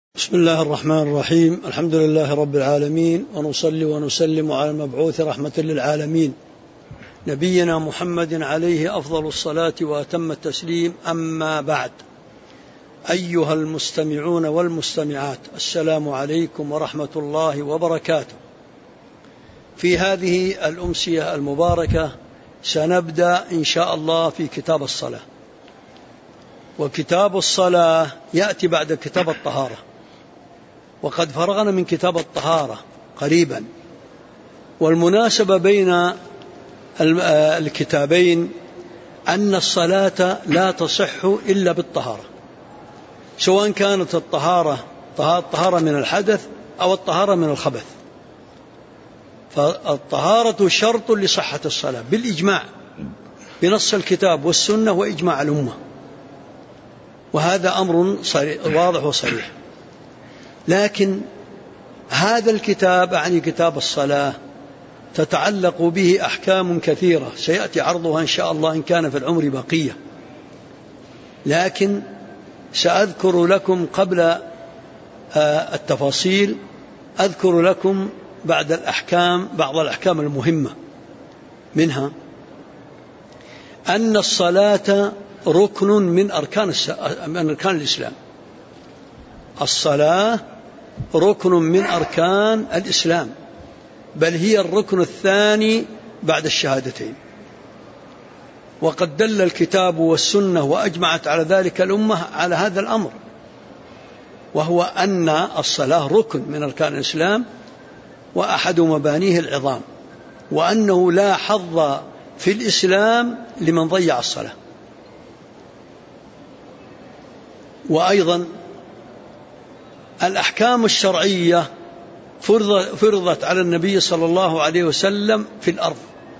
بسم الله الرحمن الرحيم. الحمد لله رب العالمين، ونصلي ونسلم على المبعوث رحمة للعالمين نبينا محمد عليه أفضل الصلاة وأتم التسليم. أما بعد، أيها المستمعون والمستمعات، السلام عليكم ورحمة الله وبركاته. في هذه الأمسية المباركة سنبدأ إن شاء الله في كتاب الصلاة، وكتاب الصلاة يأتي بعد كتاب الطهارة، وقد فرغنا من كتاب الطهارة قريبا. والمناسبة بين الكتابين أن الصلاة لا تصح إلا بالطهارة، سواء كانت الطهارة من الحدث أو الطهارة من الخبث. فالطهارة شرط لصحة الصلاة بالإجماع، بنص الكتاب والسنة وإجماع الأمة، وهذا أمر واضح وصريح. لكن هذا الكتاب، يعني كتاب الصلاة، تتعلق به أحكام كثيرة سيأتي عرضها إن شاء الله إن كان في العمر بقية. لكن سأذكر لكم قبل التفاصيل، أذكر لكم بعض الأحكام المهمة. منها أن الصلاة ركن من أركان الإسلام. الصلاة ركن من أركان الإسلام، بل هي الركن الثاني بعد الشهادتين. وقد دل الكتاب والسنة وأجمعت على ذلك الأمة على هذا الأمر، وهو أن الصلاة ركن من أركان الإسلام وأحد مبانيه العظام، وأنه لا حظ في الإسلام لمن ضيع الصلاة. وأيضا الأحكام الشرعية فرضت على النبي صلى الله عليه وسلم في الأرض،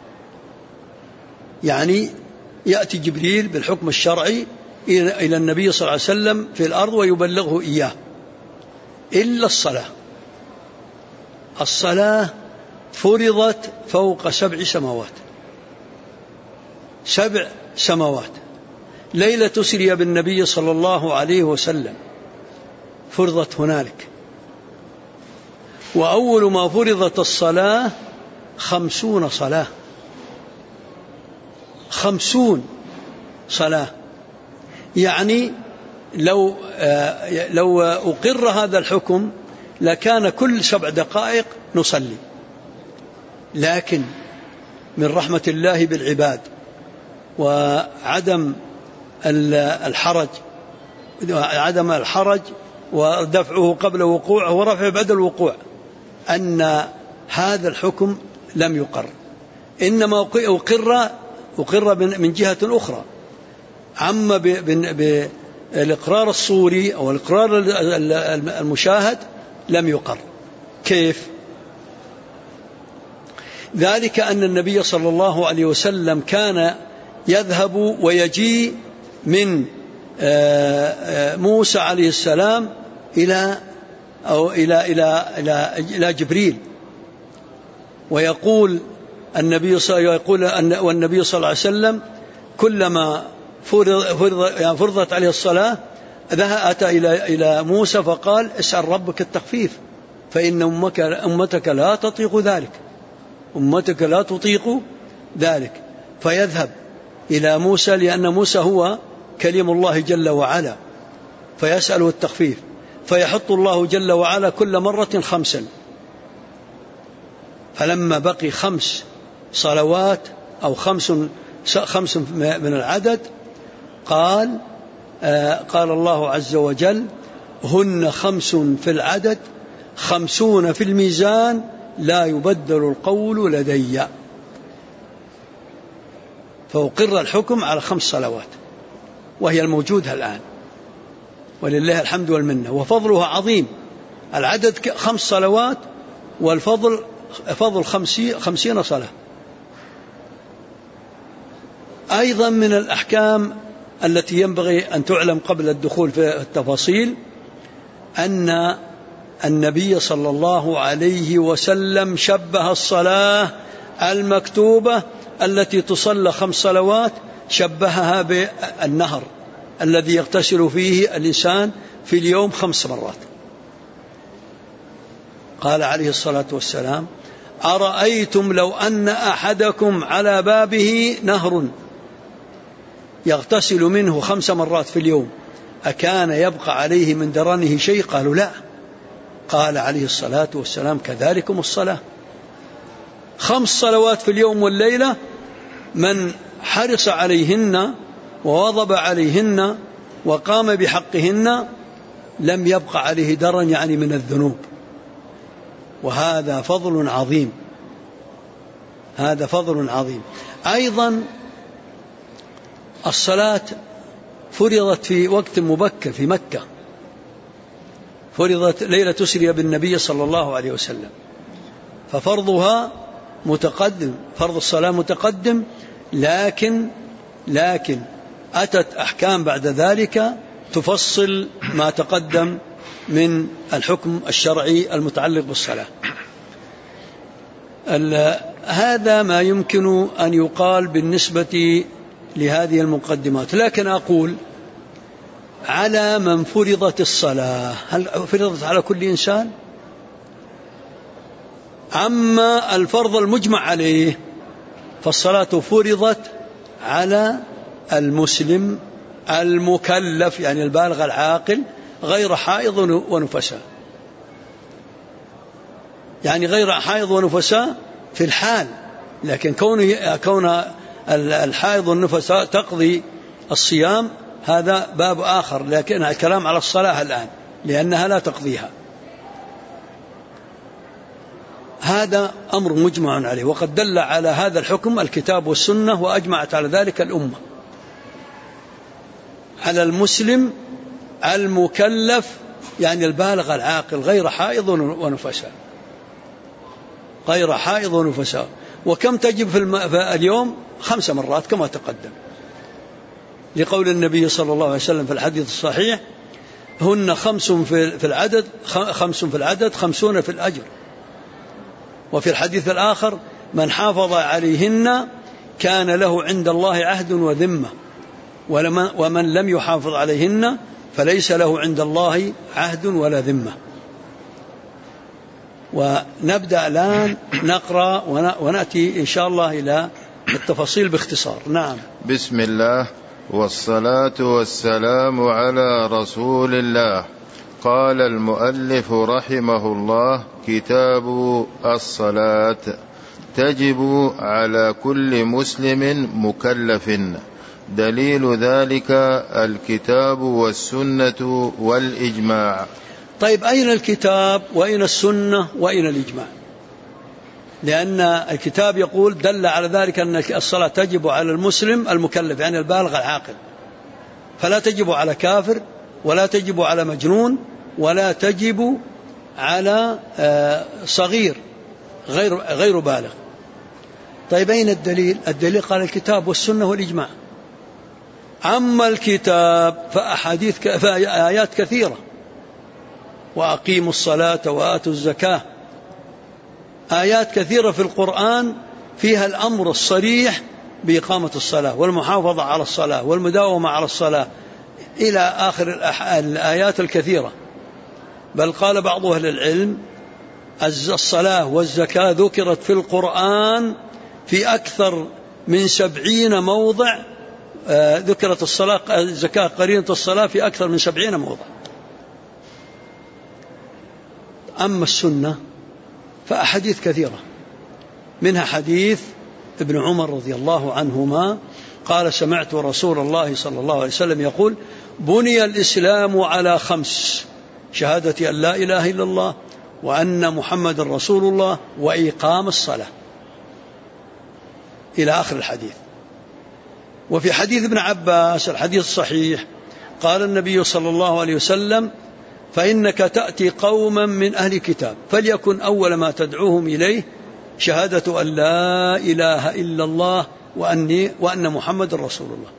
يعني يأتي جبريل بالحكم الشرعي إلى النبي صلى الله عليه وسلم في الأرض ويبلغه إياه، إلا الصلاة. الصلاة فرضت فوق 7 سماوات، 7 سماوات. ليلة سري بالنبي صلى الله عليه وسلم فرضت هنالك. وأول ما فرضت الصلاة 50 صلاة، 50 صلاة. يعني لو أقر هذا الحكم لكان كل 7 دقائق نصلي. لكن من رحمة الله بالعباد وعدم الحرج ودفعه قبل وقوعه ورفعه بعد الوقوع، أن هذا الحكم لم يقر، إنما أقر من جهة أخرى. عما بالإقرار الصوري أو الإقرار المشاهد لم يقر. كيف؟ ذلك أن النبي صلى الله عليه وسلم كان يذهب ويجي من موسى عليه السلام إلى جبريل، ويقول النبي صلى الله عليه وسلم كلما فرضت عليه الصلاة أتى إلى موسى فقال: اسأل ربك التخفيف فإن أمتك لا تطيق ذلك. فيذهب إلى موسى، لأن موسى هو كلم الله جل وعلا، فيسأله التخفيف، فيحط الله جل وعلا كل مرة 5. فلما بقي 5 صلوات أو 5 من العدد، قال الله عز وجل: هن 5 في العدد 50 في الميزان لا يبدل القول لدي. فأقر الحكم على 5 صلوات، وهي الموجودة الآن ولله الحمد والمنة، وفضلها عظيم. العدد 5 صلوات، والفضل 50 صلاة. أيضا من الأحكام التي ينبغي أن تعلم قبل الدخول في التفاصيل أن النبي صلى الله عليه وسلم شبه الصلاة المكتوبة التي تصلى 5 صلوات، شبهها بالنهر الذي يغتسل فيه الإنسان في اليوم 5 مرات. قال عليه الصلاة والسلام: أرأيتم لو أن أحدكم على بابه نهر يغتسل منه 5 مرات في اليوم أكان يبقى عليه من درنه شيء؟ قالوا: لا. قال عليه الصلاة والسلام: كذلكم الصلاة، 5 صلوات في اليوم والليلة من حرص عليهن وواظب عليهن وقام بحقهن لم يبق عليه درن، يعني من الذنوب. وهذا فضل عظيم، هذا فضل عظيم. أيضا الصلاة فرضت في وقت مبكر في مكة، فرضت ليلة أسري بالنبي صلى الله عليه وسلم، ففرضها متقدم، فرض الصلاة متقدم، لكن أتت أحكام بعد ذلك تفصل ما تقدم من الحكم الشرعي المتعلق بالصلاة. هذا ما يمكن أن يقال بالنسبة لهذه المقدمات. لكن أقول على من فرضت الصلاة، هل فرضت على كل إنسان؟ أما الفرض المجمع عليه فالصلاة فرضت على المسلم المكلف، يعني البالغ العاقل، غير حائض ونفساء، يعني غير حائض ونفساء في الحال، لكن كون الحائض والنفساء تقضي الصيام هذا باب آخر، لكن الكلام على الصلاة الآن لأنها لا تقضيها. هذا أمر مجمع عليه، وقد دل على هذا الحكم الكتاب والسنة، وأجمعت على ذلك الأمة. على المسلم المكلف، يعني البالغ العاقل، غير حائض ونفساء، غير حائض ونفساء. وكم تجب في اليوم؟ 5 مرات كما تقدم، لقول النبي صلى الله عليه وسلم في الحديث الصحيح: هن 5 في العدد، 5 في العدد 50 في الأجر. وفي الحديث الآخر: من حافظ عليهن كان له عند الله عهد وذمة، ومن لم يحافظ عليهن فليس له عند الله عهد ولا ذمة. ونبدأ الآن نقرأ ونأتي إن شاء الله إلى التفاصيل باختصار. نعم. بسم الله والصلاة والسلام على رسول الله. قال المؤلف رحمه الله: كتاب الصلاة تجب على كل مسلم مكلف. دليل ذلك الكتاب والسنة والإجماع. طيب، أين الكتاب وأين السنة وأين الإجماع؟ لأن الكتاب يقول دل على ذلك أن الصلاة تجب على المسلم المكلف، يعني البالغ العاقل، فلا تجب على كافر، ولا تجب على مجنون، ولا تجب على صغير غير بالغ. طيب، أين الدليل؟ الدليل قال الكتاب والسنة والإجماع. أما الكتاب فآيات كثيرة: وأقيموا الصلاة وآتوا الزكاة، آيات كثيرة في القرآن فيها الأمر الصريح بإقامة الصلاة والمحافظة على الصلاة والمداومة على الصلاة إلى آخر الآيات الكثيرة. بل قال بعض أهل العلم: الصلاة والزكاة ذكرت في القرآن في أكثر من 70 موضع، ذكرت الصلاة الزكاة قرينة الصلاة في أكثر من 70 موضع. أما السنة فأحاديث كثيرة، منها حديث ابن عمر رضي الله عنهما قال: سمعت رسول الله صلى الله عليه وسلم يقول: بني الإسلام على 5: شهادة أن لا إله إلا الله وأن محمد رسول الله وإقام الصلاة، إلى آخر الحديث. وفي حديث ابن عباس الحديث الصحيح قال النبي صلى الله عليه وسلم: فإنك تأتي قوما من أهل الكتاب فليكن أول ما تدعوهم إليه شهادة أن لا إله إلا الله وأن محمد رسول الله،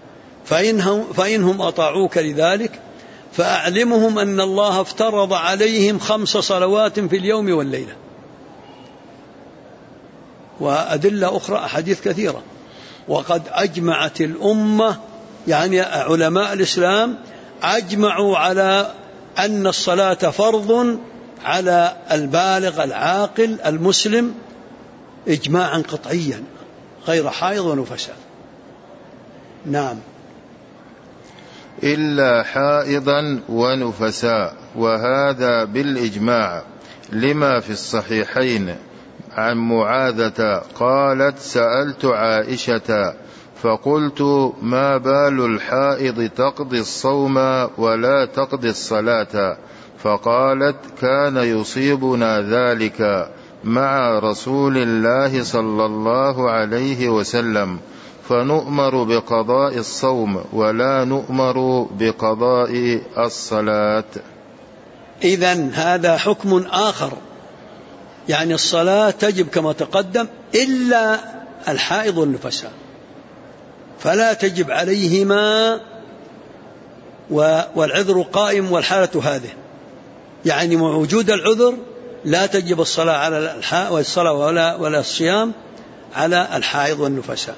فإنهم أطاعوك لذلك فأعلمهم أن الله افترض عليهم 5 صلوات في اليوم والليلة. وأدلة أخرى أحاديث كثيرة. وقد أجمعت الأمة، يعني علماء الإسلام أجمعوا على أن الصلاة فرض على البالغ العاقل المسلم إجماعا قطعيا غير حائض ونفساء. نعم. إلا حائضا ونفساء، وهذا بالإجماع، لما في الصحيحين عن معاذة قالت: سألت عائشة فقلت: ما بال الحائض تقضي الصوم ولا تقضي الصلاة؟ فقالت: كان يصيبنا ذلك مع رسول الله صلى الله عليه وسلم، فنؤمر بقضاء الصوم ولا نؤمر بقضاء الصلاة. إذن هذا حكم آخر، يعني الصلاة تجب كما تقدم إلا الحائض والنفساء، فلا تجب عليهما والعذر قائم والحالة هذه، يعني مع وجود العذر لا تجب الصلاة على والصلاة ولا الصيام على الحائض والنفساء.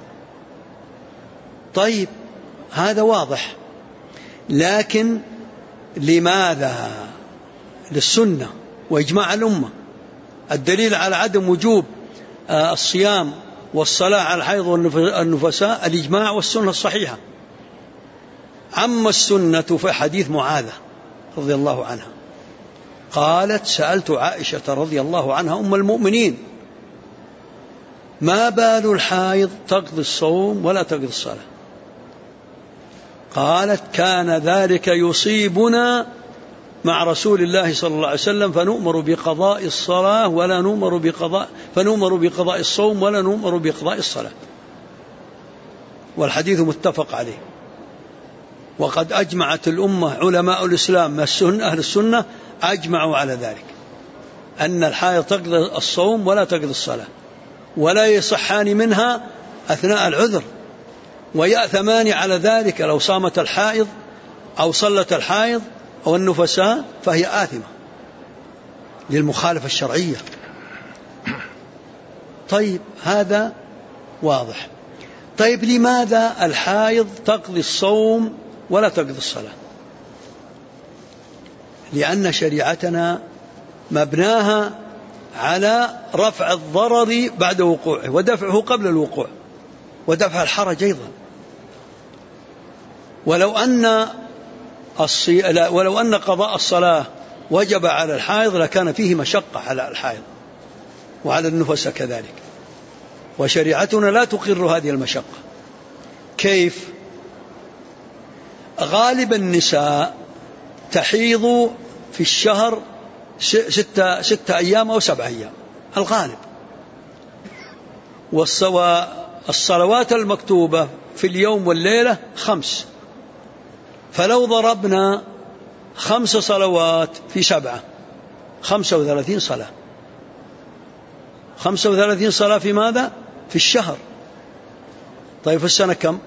طيب هذا واضح، لكن لماذا للسنة وإجماع الأمة الدليل على عدم وجوب الصيام والصلاة على الحائض والنفساء الإجماع والسنة الصحيحة؟ أما السنة في حديث معاذة رضي الله عنها قالت: سألت عائشة رضي الله عنها أم المؤمنين: ما بال الحائض تقضي الصوم ولا تقضي الصلاة؟ قالت: كان ذلك يصيبنا مع رسول الله صلى الله عليه وسلم، فنؤمر بقضاء الصلاة ولا نؤمر بقضاء الصوم ولا نؤمر بقضاء الصلاة. والحديث متفق عليه، وقد أجمعت الأمة علماء الإسلام أهل السنة أجمعوا على ذلك، أن الحائض تقضي الصوم ولا تقضي الصلاة، ولا يصحان منها أثناء العذر، ويأثمان على ذلك لو صامت الحائض أو صلت الحائض أو النفساء فهي آثمة للمخالفة الشرعية. طيب هذا واضح. طيب لماذا الحائض تقضي الصوم ولا تقضي الصلاة؟ لأن شريعتنا مبناها على رفع الضرر بعد وقوعه ودفعه قبل الوقوع ودفع الحرج أيضا. ولو أن قضاء الصلاة وجب على الحائض لكان فيه مشقة على الحائض وعلى النفس كذلك، وشريعتنا لا تقر هذه المشقة. كيف؟ غالب النساء تحيض في الشهر 6 أيام أو 7 أيام الغالب، والصلوات المكتوبة في اليوم والليلة 5، فلو ضربنا 5 صلوات في 7 35 صلاة. 35 صلاة في ماذا؟ في الشهر. طيب في السنة كم؟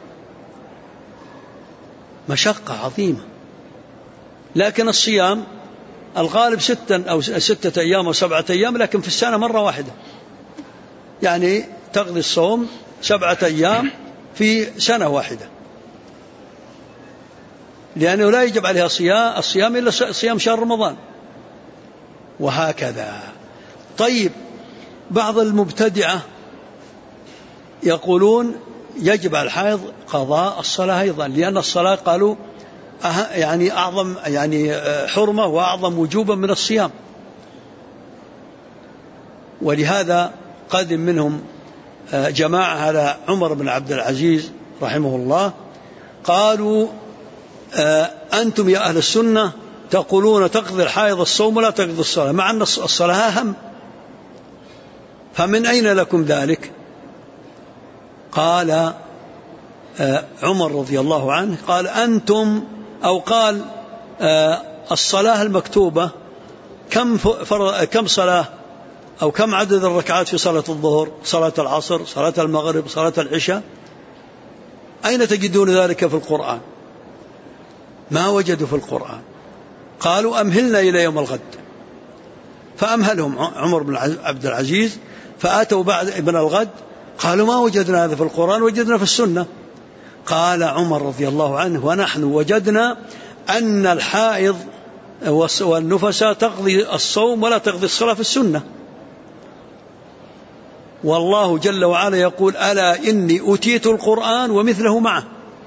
مشقة عظيمة. لكن الصيام الغالب 6 أيام أو 7 أيام، لكن في السنة مرة واحدة، يعني تقضي الصوم 7 أيام في سنة واحدة، لأنه لا يجب عليها الصيام إلا صيام شهر رمضان، وهكذا. طيب بعض المبتدعة يقولون يجب على الحائض قضاء الصلاة أيضا، لأن الصلاة قالوا يعني أعظم حرمة وأعظم وجوبا من الصيام. ولهذا قدم منهم جماعة على عمر بن عبد العزيز رحمه الله قالوا: أنتم يا أهل السنة تقولون تقضي الحائض الصوم ولا تقضي الصلاة، مع أن الصلاة أهم، فمن أين لكم ذلك؟ قال عمر رضي الله عنه قال: أنتم، أو قال الصلاة المكتوبة كم صلاة أو كم عدد الركعات في صلاة الظهر، صلاة العصر، صلاة المغرب، صلاة العشاء؟ أين تجدون ذلك في القرآن؟ ما وجدوا في القرآن. قالوا: أمهلنا إلى يوم الغد. فأمهلهم عمر بن عبد العزيز، فأتوا بعد ابن الغد قالوا: ما وجدنا هذا في القرآن، وجدنا في السنة. قال عمر رضي الله عنه: ونحن وجدنا أن الحائض والنفساء تقضي الصوم ولا تقضي الصلاة في السنة. والله جل وعلا يقول: ألا إني أوتيت القرآن ومثله معه،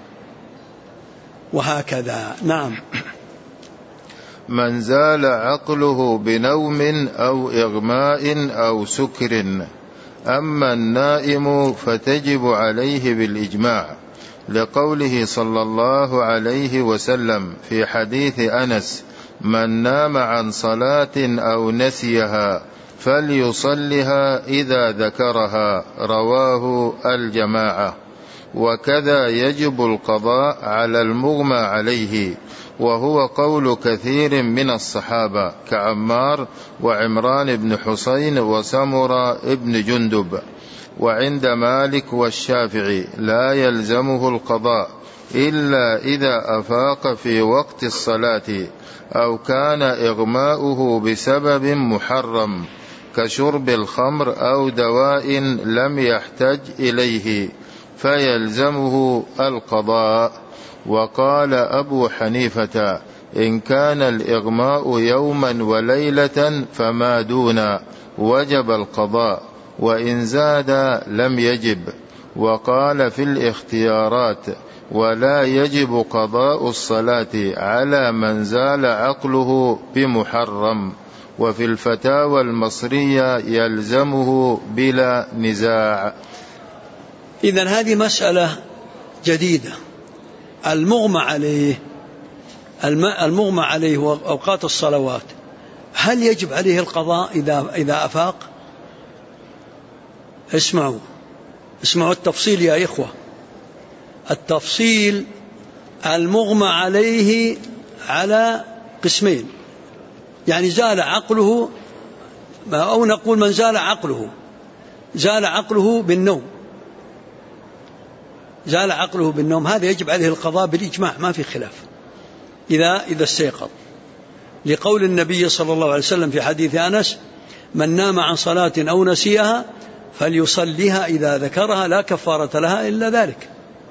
وهكذا. نعم. من زال عقله بنوم أو إغماء أو سكر. أما النائم فتجب عليه بالإجماع، لقوله صلى الله عليه وسلم في حديث أنس: من نام عن صلاة أو نسيها فليصلها إذا ذكرها، رواه الجماعة. وكذا يجب القضاء على المغمى عليه، وهو قول كثير من الصحابة كعمار وعمران بن حسين وسمرة بن جندب. وعند مالك والشافعي لا يلزمه القضاء إلا إذا أفاق في وقت الصلاة، أو كان إغماؤه بسبب محرم كشرب الخمر أو دواء لم يحتج إليه فيلزمه القضاء. وقال أبو حنيفة: إن كان الإغماء يوما وليلة فما دون وجب القضاء، وإن زاد لم يجب. وقال في الاختيارات: ولا يجب قضاء الصلاة على من زال عقله بمحرم. وفي الفتاوى المصرية يلزمه بلا نزاع. إذن هذه مسألة جديدة. المغمى عليه وأوقات الصلوات، هل يجب عليه القضاء إذا أفاق؟ اسمعوا التفصيل يا إخوة. التفصيل: المغمى عليه على قسمين، يعني زال عقله، أو نقول من زال عقله بالنوم، هذا يجب عليه القضاء بالإجماع، ما في خلاف إذا استيقظ، لقول النبي صلى الله عليه وسلم في حديث أنس: من نام عن صلاة أو نسيها فليصليها إذا ذكرها لا كفارة لها إلا ذلك.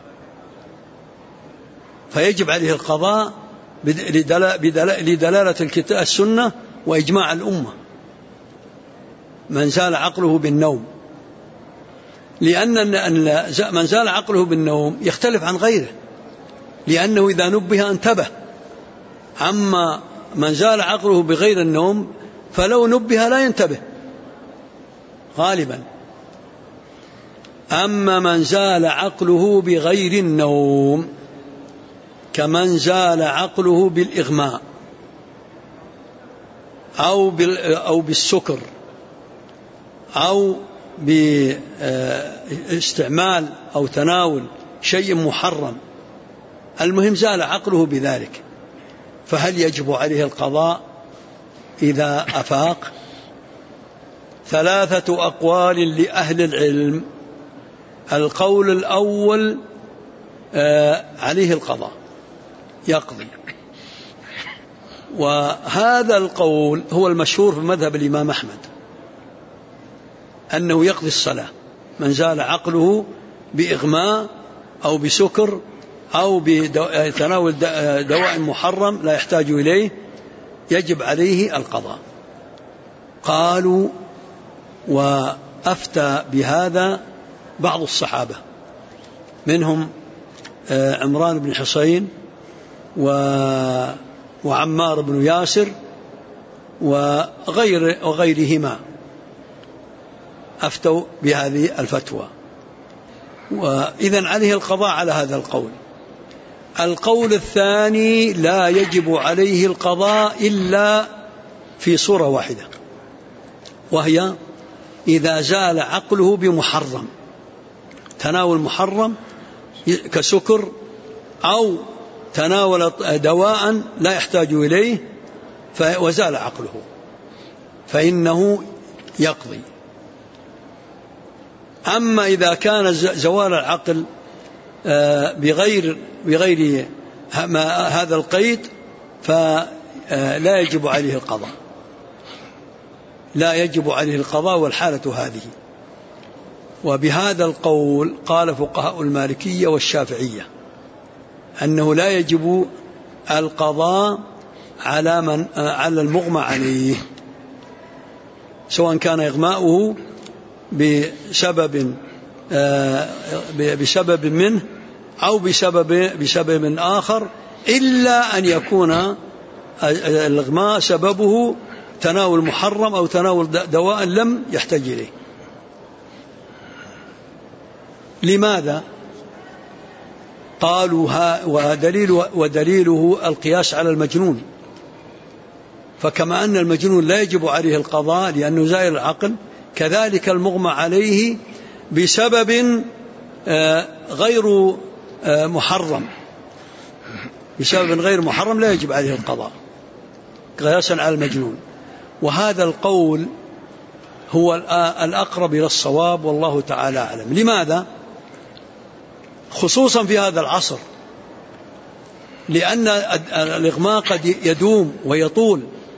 فيجب عليه القضاء لدلالة السنة وإجماع الأمة، من زال عقله بالنوم، لأن من زال عقله بالنوم يختلف عن غيره، لأنه إذا نبه انتبه. أما من زال عقله بغير النوم فلو نبه لا ينتبه غالبا. أما من زال عقله بغير النوم كمن زال عقله بالإغماء أو بالسكر أو باستعمال أو تناول شيء محرم، المهم زال عقله بذلك، فهل يجب عليه القضاء إذا أفاق؟ 3 أقوال لأهل العلم. القول الأول: عليه القضاء، يقضي. وهذا القول هو المشهور في مذهب الإمام أحمد، أنه يقضي الصلاة. من زال عقله بإغماء أو بسكر أو بتناول دواء محرم لا يحتاج إليه يجب عليه القضاء. قالوا وأفتى بهذا بعض الصحابة، منهم عمران بن حسين وعمار بن ياسر وغيرهما، أفتوا بهذه الفتوى، وإذن عليه القضاء على هذا القول. القول الثاني: لا يجب عليه القضاء إلا في صورة واحدة، وهي إذا زال عقله بمحرم، تناول محرم كسكر أو تناول دواء لا يحتاج إليه وزال عقله، فإنه يقضي. أما إذا كان زوال العقل بغير هذا القيد فلا يجب عليه القضاء، لا يجب عليه القضاء والحالة هذه. وبهذا القول قال فقهاء المالكية والشافعية أنه لا يجب القضاء على المغمى عليه، سواء كان إغماؤه بسبب منه أو بسبب آخر، إلا أن يكون الإغماء سببه تناول محرم أو تناول دواء لم يحتاج إليه. لماذا؟ قالوا ودليله القياس على المجنون، فكما أن المجنون لا يجب عليه القضاء لأنه زائل العقل، كذلك المغمى عليه بسبب غير محرم، بسبب غير محرم لا يجب عليه القضاء قياسا على المجنون. وهذا القول هو الأقرب إلى الصواب والله تعالى أعلم. لماذا؟ خصوصا في هذا العصر، لأن الإغماء قد يدوم ويطول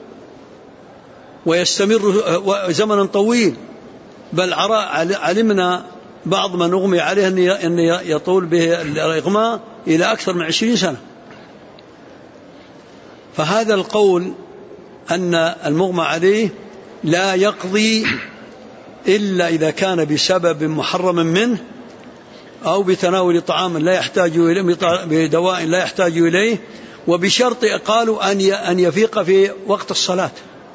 ويستمر زمنا طويل، بل علمنا بعض من أغمي عليه أن يطول به الإغماء إلى أكثر من 20 سنة. فهذا القول أن المغمى عليه لا يقضي إلا إذا كان بسبب محرم منه أو بتناول طعام لا يحتاج إليه، بدواء لا يحتاج إليه، وبشرط قالوا أن يفيق في وقت الصلاة.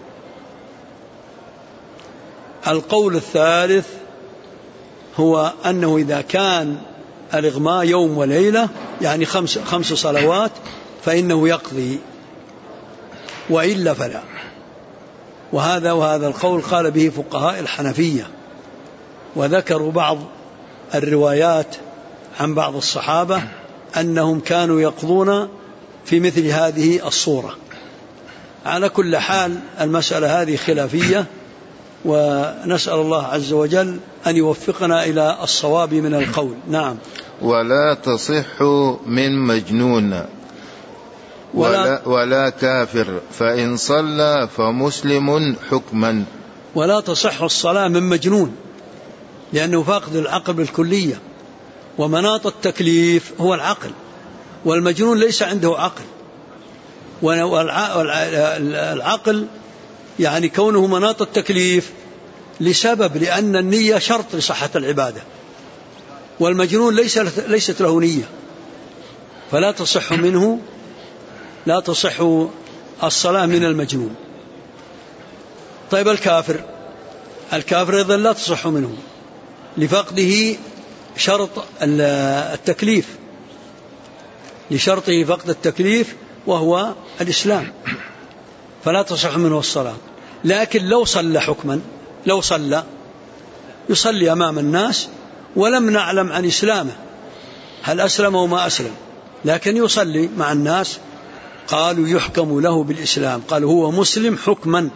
القول الثالث هو أنه إذا كان الإغماء يوم وليلة يعني 5 صلوات فإنه يقضي، وإلا فلا. وهذا القول قال به فقهاء الحنفية، وذكروا بعض الروايات عن بعض الصحابة أنهم كانوا يقضون في مثل هذه الصورة. على كل حال المسألة هذه خلافية، ونسأل الله عز وجل أن يوفقنا إلى الصواب من القول. نعم. ولا تصح من مجنون ولا كافر، فإن صلى فمسلم حكما. ولا تصح الصلاة من مجنون لأنه فاقد العقل بالكلية، ومناط التكليف هو العقل، والمجنون ليس عنده عقل. والعقل يعني كونه مناط التكليف لسبب، لأن النية شرط لصحة العبادة، والمجنون ليست له نية، فلا تصح منه، لا تصح الصلاة من المجنون. طيب الكافر أيضا لا تصح منه لفقده شرط التكليف، لشرطه فقد التكليف وهو الإسلام، فلا تصح منه الصلاة. لكن لو صلى حكما، لو صلى يصلي أمام الناس ولم نعلم عن إسلامه هل أسلم أو ما أسلم، لكن يصلي مع الناس، قالوا يحكم له بالإسلام، قالوا هو مسلم حكما.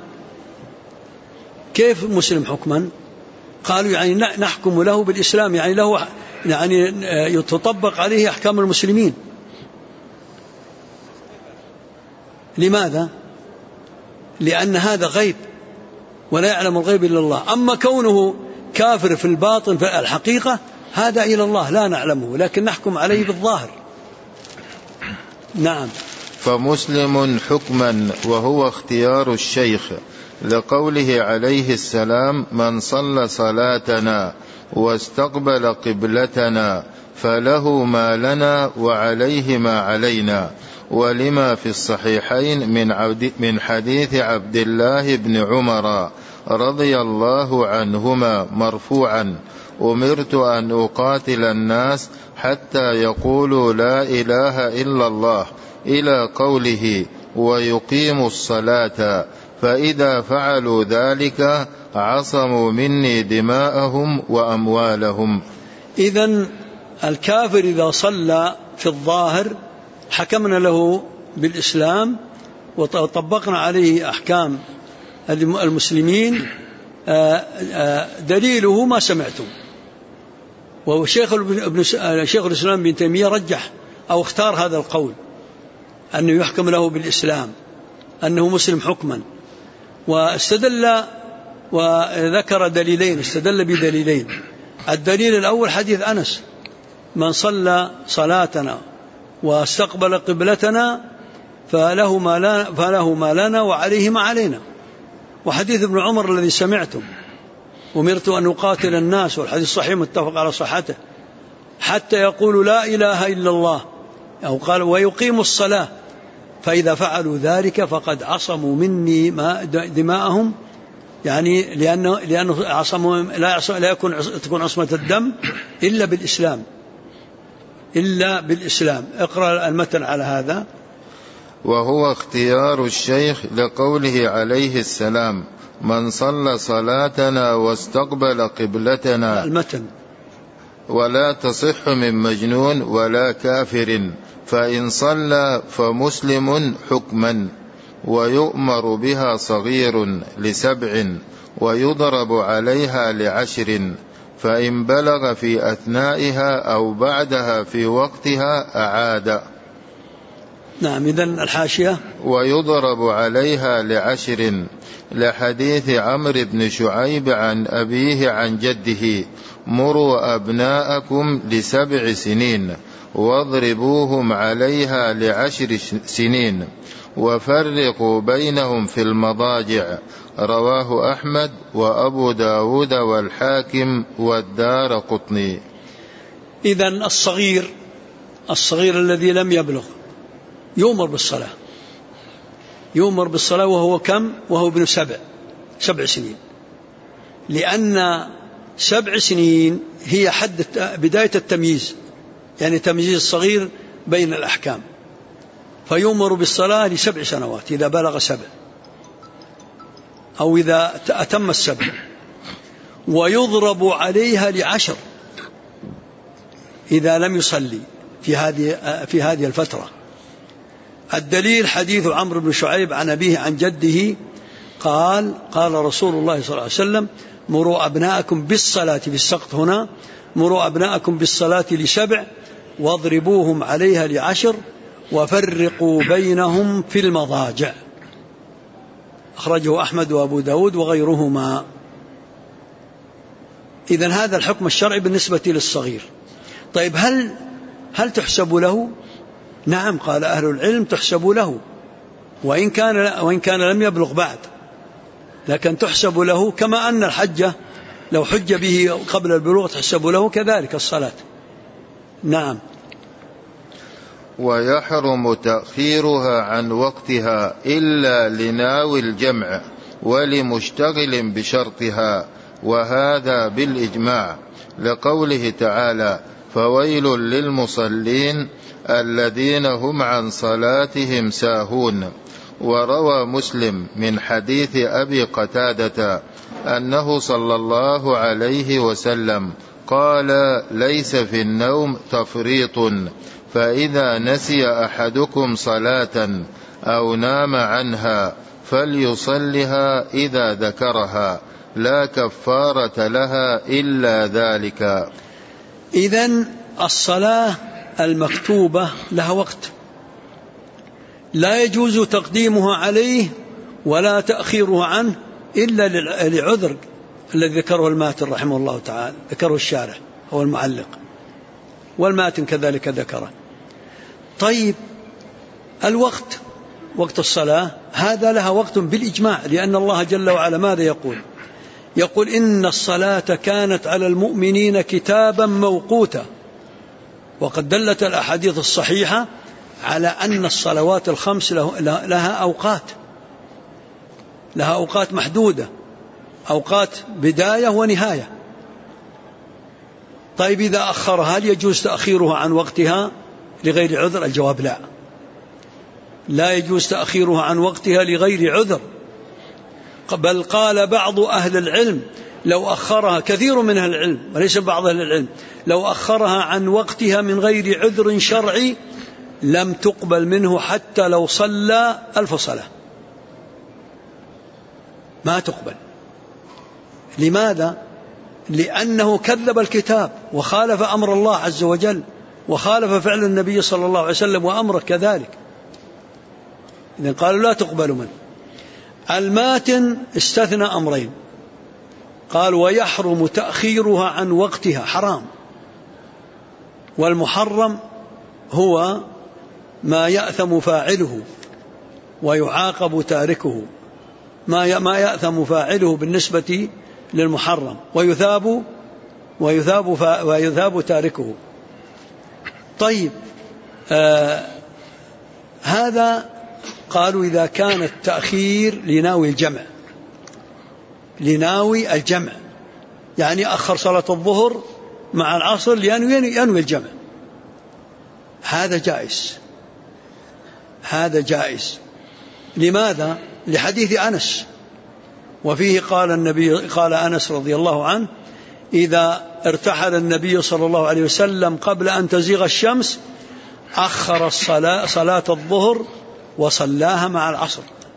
كيف مسلم حكما؟ قالوا يعني نحكم له بالإسلام، يعني له يعني يتطبق عليه أحكام المسلمين. لماذا؟ لأن هذا غيب ولا يعلم الغيب إلا الله. أما كونه كافر في الباطن في الحقيقة هذا إلى الله لا نعلمه، لكن نحكم عليه بالظاهر. نعم. فمسلم حكما وهو اختيار الشيخ، لقوله عليه السلام: من صلى صلاتنا واستقبل قبلتنا فله ما لنا وعليه ما علينا. ولما في الصحيحين من حديث عبد الله بن عمر رضي الله عنهما مرفوعا: أمرت أن أقاتل الناس حتى يقولوا لا إله إلا الله، إلى قوله: ويقيموا الصلاة، فإذا فعلوا ذلك عصموا مني دماءهم وأموالهم. إذن الكافر إذا صلى في الظاهر حكمنا له بالإسلام وطبقنا عليه أحكام المسلمين. دليله ما سمعتم. وشيخ الإسلام ابن تيمية رجح أو اختار هذا القول، أنه يحكم له بالإسلام، أنه مسلم حكما، واستدل وذكر دليلين، استدل بدليلين. الدليل الأول حديث أنس: من صلى صلاتنا واستقبل قبلتنا فله ما لنا وعليه ما علينا. وحديث ابن عمر الذي سمعتم: أمرت أن أقاتل الناس، والحديث صحيح متفق على صحته، حتى يقولوا لا إله إلا الله، أو قال ويقيموا الصلاة، فإذا فعلوا ذلك فقد عصموا مني دماءهم، يعني لأنه عصموا لا تكون عصمة الدم إلا بالإسلام. اقرأ المتن على هذا. وهو اختيار الشيخ لقوله عليه السلام: من صلى صلاتنا واستقبل قبلتنا، المتن: ولا تصح من مجنون ولا كافر، فإن صلى فمسلم حكما، ويؤمر بها صغير ل7، ويضرب عليها ل10، فإن بلغ في أثنائها أو بعدها في وقتها أعاد. نعم. إذن الحاشية: ويضرب عليها ل10، لحديث عمرو بن شعيب عن أبيه عن جده: مروا أبناءكم ل7 سنين واضربوهم عليها ل10 سنين وفرقوا بينهم في المضاجع. رواه أحمد وأبو داود والحاكم والدارقطني. إذن الصغير الذي لم يبلغ يؤمر بالصلاة وهو كم؟ وهو ابن 7 سنين، لأن 7 سنين هي حد بداية التمييز، يعني تمييز الصغير بين الأحكام، فيؤمر بالصلاة ل7 سنوات إذا بلغ 7 أو إذا أتم 7، ويضرب عليها ل10 إذا لم يصلي في هذه الفترة. الدليل حديث عمرو بن شعيب عن أبيه عن جده قال رسول الله صلى الله عليه وسلم: مروا أبناءكم بالصلاة، في السقط هنا: مروا أبناءكم بالصلاة ل7 واضربوهم عليها ل10 وفرقوا بينهم في المضاجع. أخرجه أحمد وأبو داود وغيرهما. إذن هذا الحكم الشرعي بالنسبة للصغير. طيب هل تحسب له؟ نعم، قال أهل العلم تحسب له، وإن كان لم يبلغ بعد، لكن تحسب له، كما أن الحجة لو حج به قبل البلوغ تحسب له، كذلك الصلاة. نعم. ويحرم تأخيرها عن وقتها إلا لناوي الجمع ولمشتغل بشرطها، وهذا بالإجماع، لقوله تعالى: فويل للمصلين الذين هم عن صلاتهم ساهون. وروى مسلم من حديث أبي قتادة أنه صلى الله عليه وسلم قال: ليس في النوم تفريط، فإذا نسي أحدكم صلاة أو نام عنها فليصلها إذا ذكرها، لا كفارة لها إلا ذلك. إذن الصلاة المكتوبة لها وقت، لا يجوز تقديمها عليه ولا تأخيرها عنه إلا لعذر الذي ذكره الماتن رحمه الله تعالى، ذكره الشارح هو المعلق، والماتن كذلك ذكره. طيب الوقت، وقت الصلاة هذا لها وقت بالإجماع، لأن الله جل وعلا ماذا يقول: إن الصلاة كانت على المؤمنين كتابا موقوتا. وقد دلت الأحاديث الصحيحة على أن الصلوات الخمس لها أوقات محدودة، أوقات بداية ونهاية. طيب إذا أخرها هل يجوز تأخيرها عن وقتها لغير عذر؟ الجواب لا يجوز تأخيرها عن وقتها لغير عذر، بل قال بعض أهل العلم لو أخرها، كثير من أهل العلم وليس بعض أهل العلم، لو أخرها عن وقتها من غير عذر شرعي لم تقبل منه حتى لو صلى 1000 صلاة، ما تقبل. لماذا؟ لأنه كذب الكتاب وخالف أمر الله عز وجل، وخالف فعل النبي صلى الله عليه وسلم وأمره كذلك. إذن قالوا لا تقبل منه. الماتن استثنى أمرين، قال: ويحرم تأخيرها عن وقتها، حرام. والمحرم هو ما يأثم فاعله ويعاقب تاركه، ما يأثم فاعله بالنسبة للمحرم، ويثاب تاركه. طيب، هذا قالوا إذا كان التأخير لناوي الجمع، يعني أخر صلاة الظهر مع العصر ينوي الجمع، هذا جائز. لماذا؟ لحديث أنس، وفيه قال أنس رضي الله عنه: إذا ارتحل النبي صلى الله عليه وسلم قبل أن تزيغ الشمس أخر صلاة الظهر وصلاها مع العصر،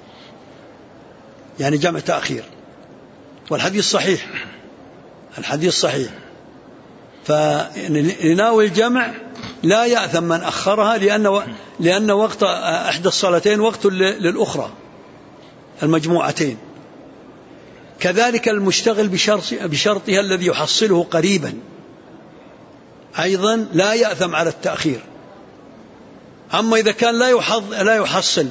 يعني جمع تأخير. والحديث صحيح. فلناوي الجمع لا يأثم من أخرها، لأن وقت إحدى الصلاتين وقت للأخرى المجموعتين. كذلك المشتغل بشرطها الذي يحصله قريبا أيضا لا يأثم على التأخير. أما إذا كان لا يحصل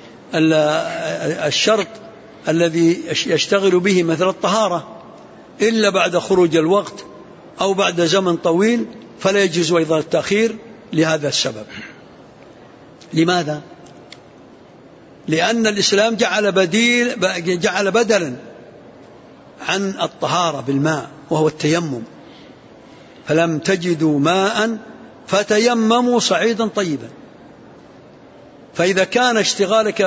الشرط الذي يشتغل به مثل الطهارة إلا بعد خروج الوقت أو بعد زمن طويل، فلا يجوز أيضا التأخير لهذا السبب. لماذا؟ لأن الإسلام جعل بدلا عن الطهارة بالماء، وهو التيمم. فلم تجدوا ماء فتيمموا صعيدا طيبا. فإذا كان اشتغالك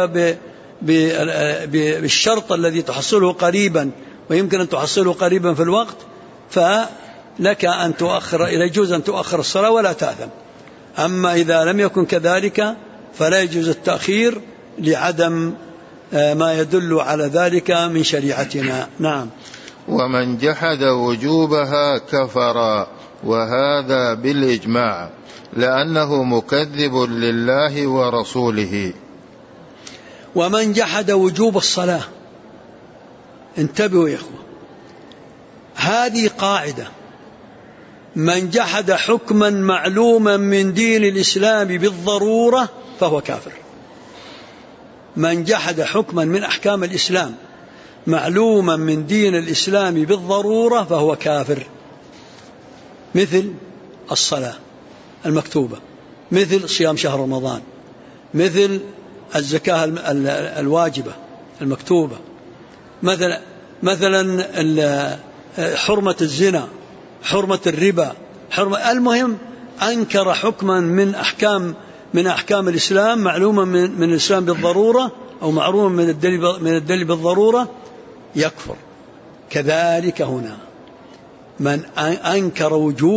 بالشرط الذي تحصله قريبا ويمكن أن تحصله قريبا في الوقت، فلك أن يجوز أن تؤخر الصلاة ولا تأثم. أما إذا لم يكن كذلك فلا يجوز التأخير لعدم ما يدل على ذلك من شريعتنا. نعم. ومن جحد وجوبها كفر، وهذا بالإجماع، لأنه مكذب لله ورسوله. ومن جحد وجوب الصلاة، انتبهوا يا إخوة، هذه قاعدة: من جحد حكما معلوما من دين الإسلام بالضرورة فهو كافر. من جحد حكما من أحكام الإسلام معلوما من دين الإسلام بالضرورة فهو كافر، مثل الصلاة المكتوبة، مثل صيام شهر رمضان، مثل الزكاة الواجبة المكتوبة، مثلا حرمة الزنا، حرمة الربا، المهم أنكر حكما من أحكام الإسلام معلوما من الإسلام بالضرورة أو معلوما من الدليل بالضرورة، يكفر. كذلك هنا من أنكر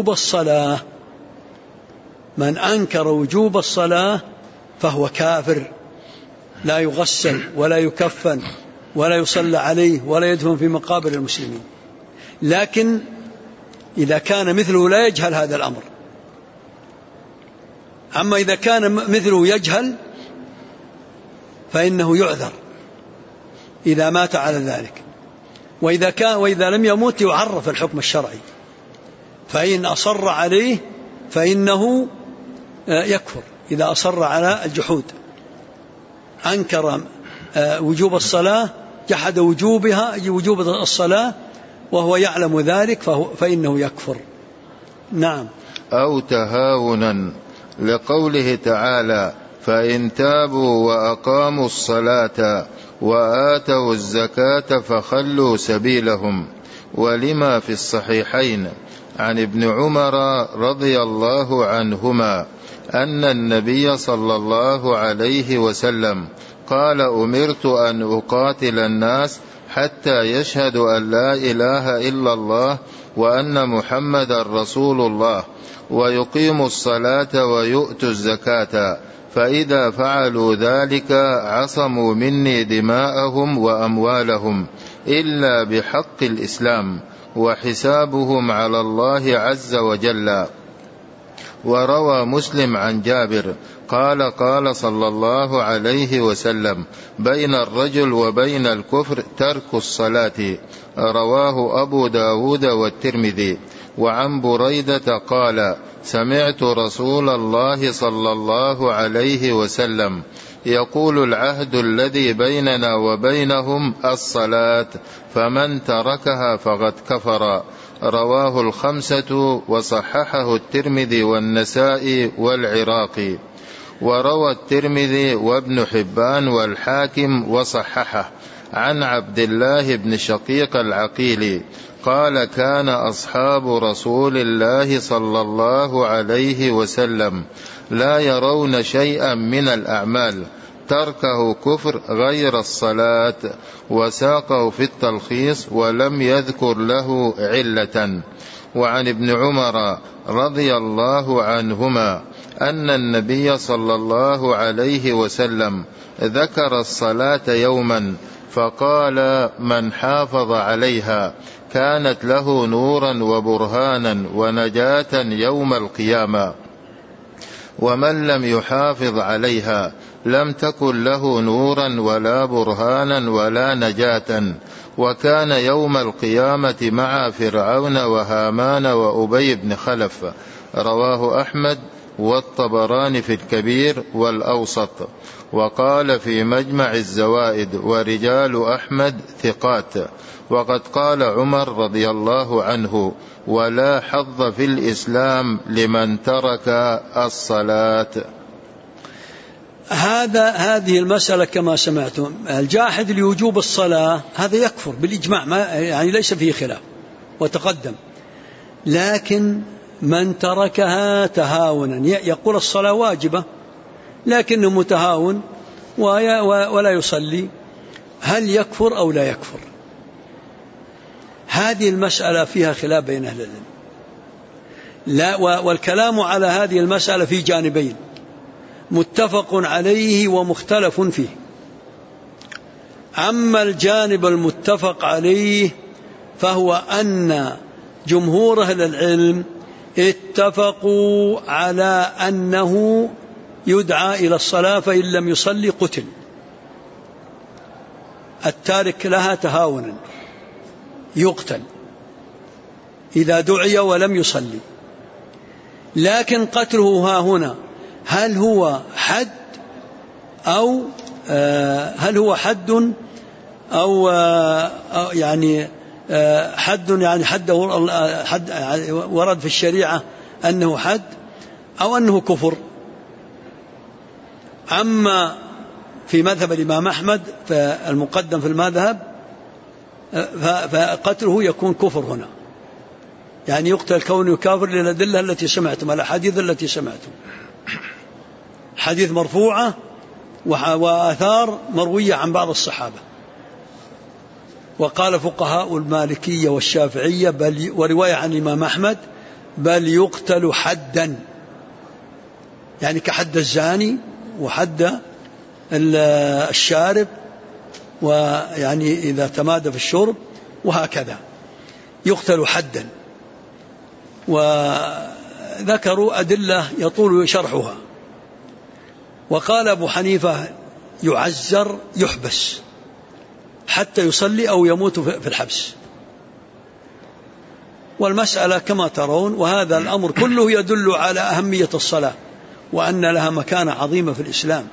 وجوب الصلاة فهو كافر، لا يغسل ولا يكفن ولا يصلى عليه ولا يدفن في مقابر المسلمين. لكن إذا كان مثله لا يجهل هذا الأمر، أما إذا كان مثله يجهل فإنه يعذر إذا مات على ذلك، وإذا لم يموت يعرف الحكم الشرعي، فإن أصر عليه فإنه يكفر إذا أصر على الجحود. أنكر وجوب الصلاة، جحد وجوب الصلاة وهو يعلم ذلك فإنه يكفر. نعم. أو تهاونا، لقوله تعالى: فإن تابوا وأقاموا الصلاة وآتوا الزكاة فخلوا سبيلهم. ولما في الصحيحين عن ابن عمر رضي الله عنهما أن النبي صلى الله عليه وسلم قال: أمرت أن أقاتل الناس حتى يشهدوا أن لا إله إلا الله وأن محمد رسول الله ويقيموا الصلاة ويؤتوا الزكاة، فإذا فعلوا ذلك عصموا مني دماءهم وأموالهم إلا بحق الإسلام وحسابهم على الله عز وجل. وروى مسلم عن جابر قال: قال صلى الله عليه وسلم: بين الرجل وبين الكفر ترك الصلاة. رواه أبو داود والترمذي. وعن بريدة قال: سمعت رسول الله صلى الله عليه وسلم يقول: العهد الذي بيننا وبينهم الصلاة، فمن تركها فقد كفر. رواه الخمسة وصححه الترمذي والنسائي والعراقي. وروى الترمذي وابن حبان والحاكم وصححه عن عبد الله بن شقيق العقيلي قال: كان أصحاب رسول الله صلى الله عليه وسلم لا يرون شيئا من الأعمال تركه كفر غير الصلاة، وساقه في التلخيص ولم يذكر له علة. وعن ابن عمر رضي الله عنهما أن النبي صلى الله عليه وسلم ذكر الصلاة يوما فقال: من حافظ عليها كانت له نورا وبرهانا ونجاة يوم القيامة، ومن لم يحافظ عليها لم تكن له نورا ولا برهانا ولا نجاة، وكان يوم القيامة مع فرعون وهامان وأبي بن خلف. رواه أحمد والطبراني في الكبير والأوسط. وقال في مجمع الزوائد: ورجال أحمد ثقات. وقد قال عمر رضي الله عنه: ولا حظ في الإسلام لمن ترك الصلاة. هذه المسألة كما سمعتم، الجاحد لوجوب الصلاة هذا يكفر بالإجماع، يعني ليس فيه خلاف وتقدم. لكن من تركها تهاونا، يقول الصلاة واجبة لكنه متهاون ولا يصلي، هل يكفر أو لا يكفر؟ هذه المسألة فيها خلاف بين أهل العلم. والكلام على هذه المسألة في جانبين: متفق عليه ومختلف فيه. أما الجانب المتفق عليه فهو أن جمهور أهل العلم اتفقوا على أنه يدعى إلى الصلاة، فإن لم يصلي قتل، التارك لها تهاونا يقتل إذا دعي ولم يصلي. لكن قتله ها هنا هل هو حد أو يعني حد ورد في الشريعة أنه حد أو أنه كفر. أما في مذهب الإمام أحمد فالمقدم في المذهب فقتله يكون كفر هنا، يعني يقتل كونه كافر للأدلة التي سمعتم، الأحاديث التي سمعتم، حديث مرفوعة وآثار مروية عن بعض الصحابة. وقال فقهاء المالكية والشافعية ورواية عن الإمام أحمد: بل يقتل حدا، يعني كحد الزاني وحد الشارب، ويعني إذا تمادى في الشرب وهكذا يقتل حدا. وذكروا أدلة يطول شرحها. وقال أبو حنيفة: يعزر يحبس حتى يصلي أو يموت في الحبس. والمسألة كما ترون، وهذا الأمر كله يدل على أهمية الصلاة وأن لها مكانة عظيمة في الإسلام،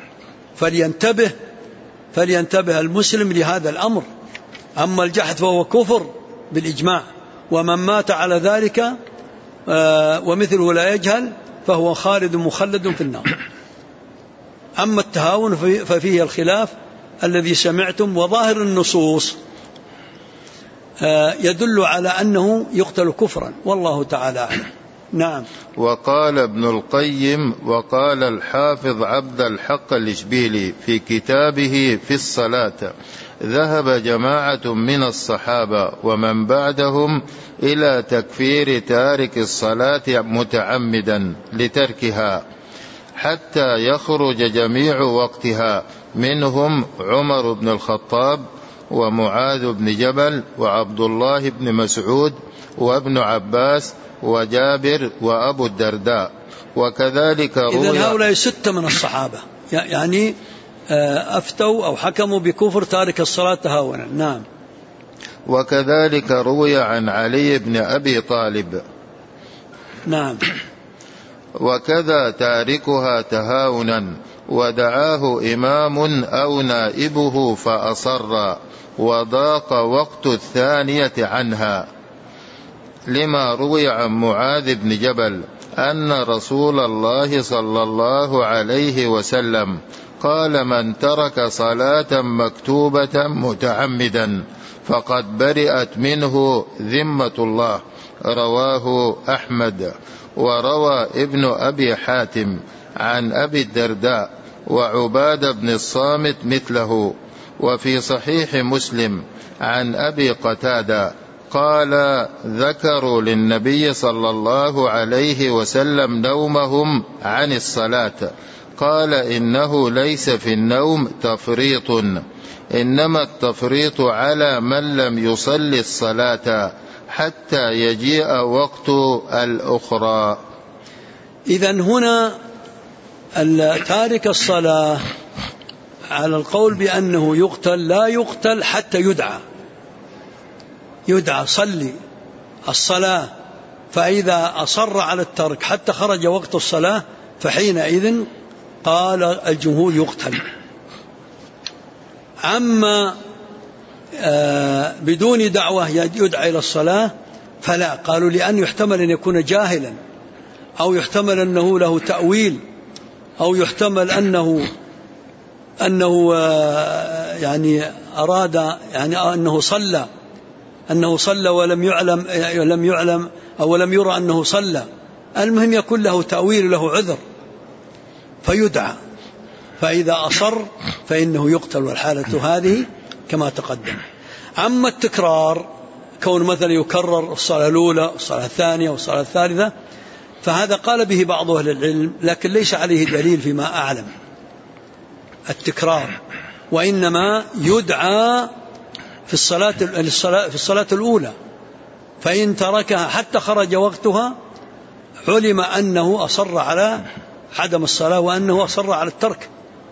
فلينتبه المسلم لهذا الأمر. أما الجحد فهو كفر بالإجماع، ومن مات على ذلك ومثله لا يجهل فهو خالد مخلد في النار. أما التهاون ففيه الخلاف الذي سمعتم، وظاهر النصوص يدل على أنه يقتل كفرا، والله تعالى أعلم. نعم. وقال ابن القيم وقال الحافظ عبد الحق الإشبيلي في كتابه في الصلاة: ذهب جماعة من الصحابة ومن بعدهم إلى تكفير تارك الصلاة متعمدا لتركها حتى يخرج جميع وقتها، منهم عمر بن الخطاب ومعاذ بن جبل وعبد الله بن مسعود وابن عباس وجابر وأبو الدرداء. وكذلك إذن هؤلاء 6 من الصحابة يعني أفتوا أو حكموا بكفر تارك الصلاة تهاونا. نعم. وكذلك روي عن علي بن أبي طالب. نعم. وكذا تاركها تهاونا، ودعاه إمام أو نائبه فأصر، وضاق وقت الثانية عنها، لما روي عن معاذ بن جبل أن رسول الله صلى الله عليه وسلم قال: من ترك صلاة مكتوبة متعمدا فقد برئت منه ذمة الله. رواه أحمد. وروى ابن أبي حاتم عن أبي الدرداء وعبادة بن الصامت مثله. وفي صحيح مسلم عن أبي قتادة قال: ذكروا للنبي صلى الله عليه وسلم نومهم عن الصلاة، قال: إنه ليس في النوم تفريط، إنما التفريط على من لم يصلي الصلاة حتى يجيء وقت الأخرى. إذن هنا تارك الصلاة على القول بأنه يقتل لا يقتل حتى يدعى صلي الصلاة، فإذا أصر على الترك حتى خرج وقت الصلاة فحينئذ قال الجمهور يقتل. أما بدون دعوة يدعى إلى الصلاة فلا، قالوا لأن يحتمل أن يكون جاهلا، أو يحتمل أنه له تأويل، أو يحتمل أنه يعني أراد يعني أنه صلى ولم يعلم أو لم يرى أنه صلى. المهم يكون له تأويل له عذر فيدعى، فإذا أصر فإنه يقتل، والحالة هذه كما تقدم. أما التكرار، كون مثلا يكرر الصلاة الأولى والصلاة الثانية والصلاة الثالثة، فهذا قال به بعض أهل العلم، لكن ليس عليه دليل فيما أعلم التكرار، وإنما يدعى في الصلاة الأولى، فإن تركها حتى خرج وقتها علم أنه أصر على عدم الصلاة وأنه أصر على الترك،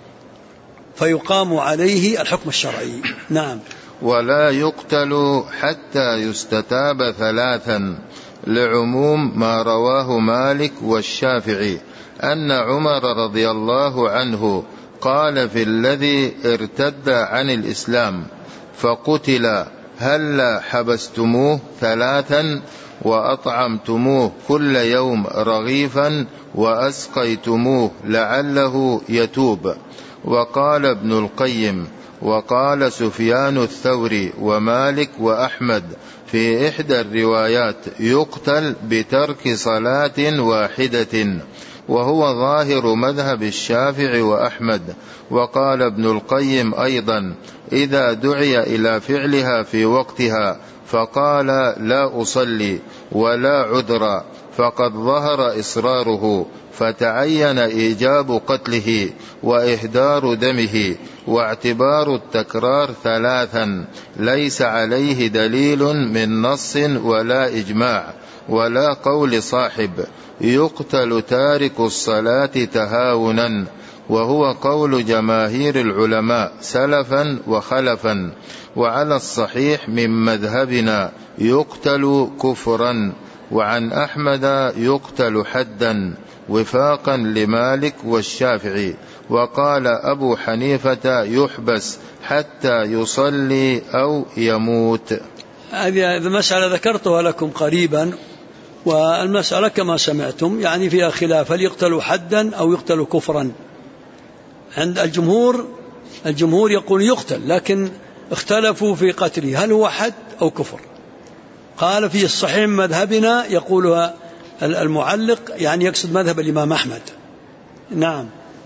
فيقام عليه الحكم الشرعي. نعم. ولا يقتل حتى يستتاب ثلاثا، لعموم ما رواه مالك والشافعي أن عمر رضي الله عنه قال في الذي ارتد عن الإسلام فقتل: هل حبستموه ثلاثا وأطعمتموه كل يوم رغيفا وأسقيتموه لعله يتوب. وقال ابن القيم وقال سفيان الثوري ومالك وأحمد في إحدى الروايات: يقتل بترك صلاة واحدة، وهو ظاهر مذهب الشافعي وأحمد. وقال ابن القيم أيضا: إذا دعي إلى فعلها في وقتها فقال لا أصلي ولا عذر فقد ظهر إصراره، فتعين إيجاب قتله وإهدار دمه، واعتبار التكرار ثلاثا ليس عليه دليل من نص ولا إجماع ولا قول صاحب. يقتل تارك الصلاة تهاونا، وهو قول جماهير العلماء سلفا وخلفا. وعلى الصحيح من مذهبنا يقتل كفرا، وعن أحمد يقتل حدا وفاقا لمالك والشافعي. وقال أبو حنيفة يحبس حتى يصلي أو يموت. هذه المسألة ذكرتها لكم قريبا، والمسألة كما سمعتم يعني فيها خلاف، هل يقتل حدا أو يقتل كفرا. عند الجمهور يقول يقتل، لكن اختلفوا في قتله هل هو حد أو كفر. قال في الصحيح مذهبنا، يقولها المعلق يعني يقصد مذهب الإمام أحمد. نعم.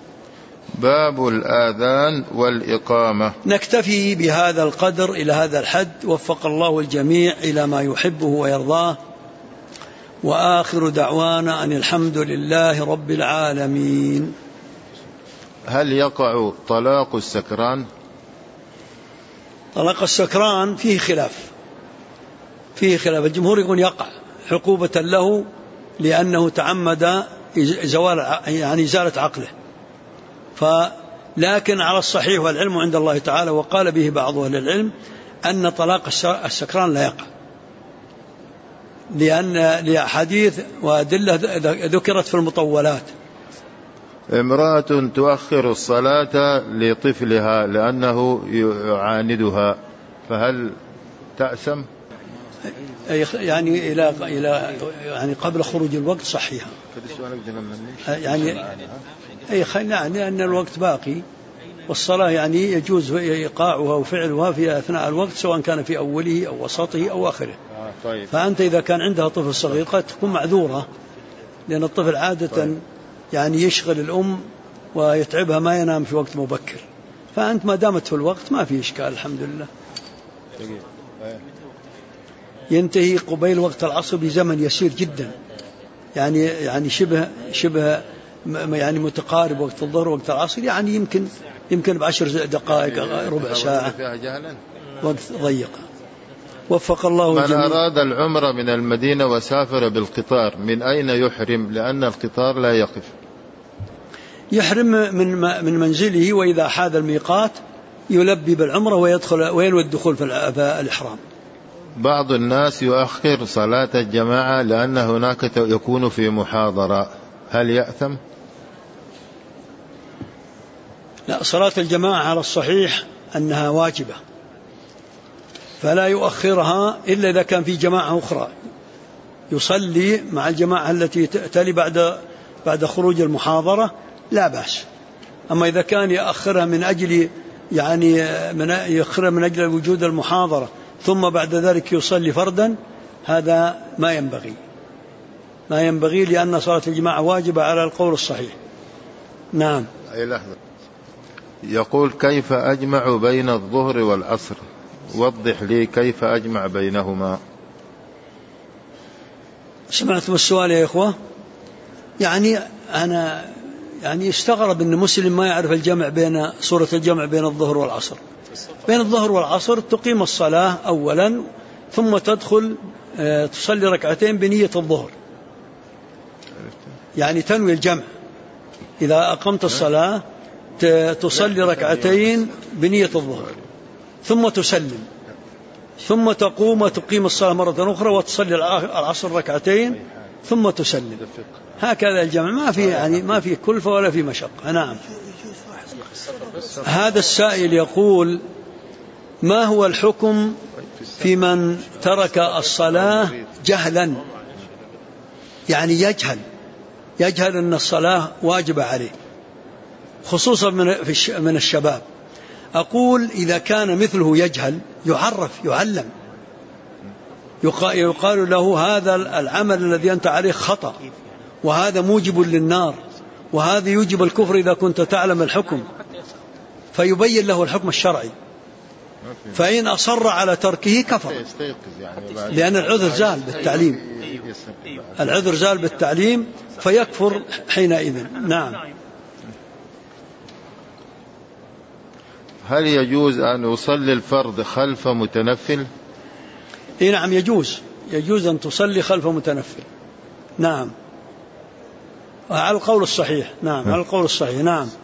باب الآذان والإقامة. نكتفي بهذا القدر إلى هذا الحد، وفق الله الجميع إلى ما يحبه ويرضاه، وآخر دعوانا أن الحمد لله رب العالمين. هل يقع طلاق السكران؟ طلاق السكران فيه خلاف. الجمهور يقول يقع عقوبة له لأنه تعمد إزالة عقله، لكن على الصحيح والعلم عند الله تعالى، وقال به بعض أهل العلم، أن طلاق السكران لا يقع، لأن لأحاديث وأدلة ذكرت في المطولات. امرأة تؤخر الصلاة لطفلها لأنه يعاندها، فهل تأثم؟ يعني يعني قبل خروج الوقت صحيحة، يعني لأن الوقت باقي، والصلاة يعني يجوز إيقاعها وفعلها في أثناء الوقت سواء كان في أوله أو وسطه أو آخره. طيب. فأنت إذا كان عندها طفل صغير قد تكون معذورة، لأن الطفل عادة يعني يشغل الأم ويتعبها، ما ينام في وقت مبكر، فأنت ما دامت في الوقت ما في إشكال الحمد لله. ينتهي قبيل وقت العصر بزمن يسير جدا، يعني شبه يعني متقارب وقت الظهر وقت العصر، يعني يمكن ب10 دقائق ربع ساعة، وقت ضيق. وفق الله من الجميع. أراد العمرة من المدينة وسافر بالقطار من أين يحرم؟ لأن القطار لا يقف. يحرم من منزله، وإذا حاذ الميقات يلبي بالعمرة وينوي الدخول في الإحرام. بعض الناس يؤخر صلاة الجماعة لأن هناك يكون في محاضرة، هل يأثم؟ لا، صلاة الجماعة على الصحيح أنها واجبة، فلا يؤخرها إلا إذا كان في جماعة أخرى يصلي مع الجماعة التي تلي بعد خروج المحاضرة لا بأس. أما إذا كان يأخرها من أجل من أجل وجود المحاضرة ثم بعد ذلك يصلي فردا، هذا ما ينبغي لأن صلاة الجماعة واجبة على القول الصحيح. نعم. أي لحظة. يقول كيف أجمع بين الظهر والعصر؟ وضح لي كيف أجمع بينهما. سمعتم السؤال يا إخوة؟ يعني أنا استغرب أن مسلم ما يعرف الجمع بين صورة الجمع بين الظهر والعصر. بين الظهر والعصر تقيم الصلاة أولا، ثم تدخل تصلي ركعتين بنية الظهر، يعني تنوي الجمع. إذا أقمت الصلاة تصلي ركعتين بنية الظهر ثم تسلم، ثم تقوم وتقيم الصلاة مرة أخرى وتصلي العصر ركعتين ثم تسلم. هكذا الجمع، ما في كلفة ولا في مشقة. نعم. هذا السائل يقول: ما هو الحكم في من ترك الصلاة جهلا؟ يعني يجهل أن الصلاة واجبة عليه، خصوصا من الشباب. أقول إذا كان مثله يجهل يعلم، يقال له هذا العمل الذي أنت عليه خطأ، وهذا موجب للنار، وهذا يوجب الكفر إذا كنت تعلم الحكم، فيبين له الحكم الشرعي. فإن أصر على تركه كفر، لأن العذر زال بالتعليم، فيكفر حينئذ. نعم. هل يجوز أن يصلي الفرض خلف متنفل؟ نعم، يجوز أن تصلي خلف متنفل. نعم، على القول الصحيح. نعم، على القول الصحيح. نعم.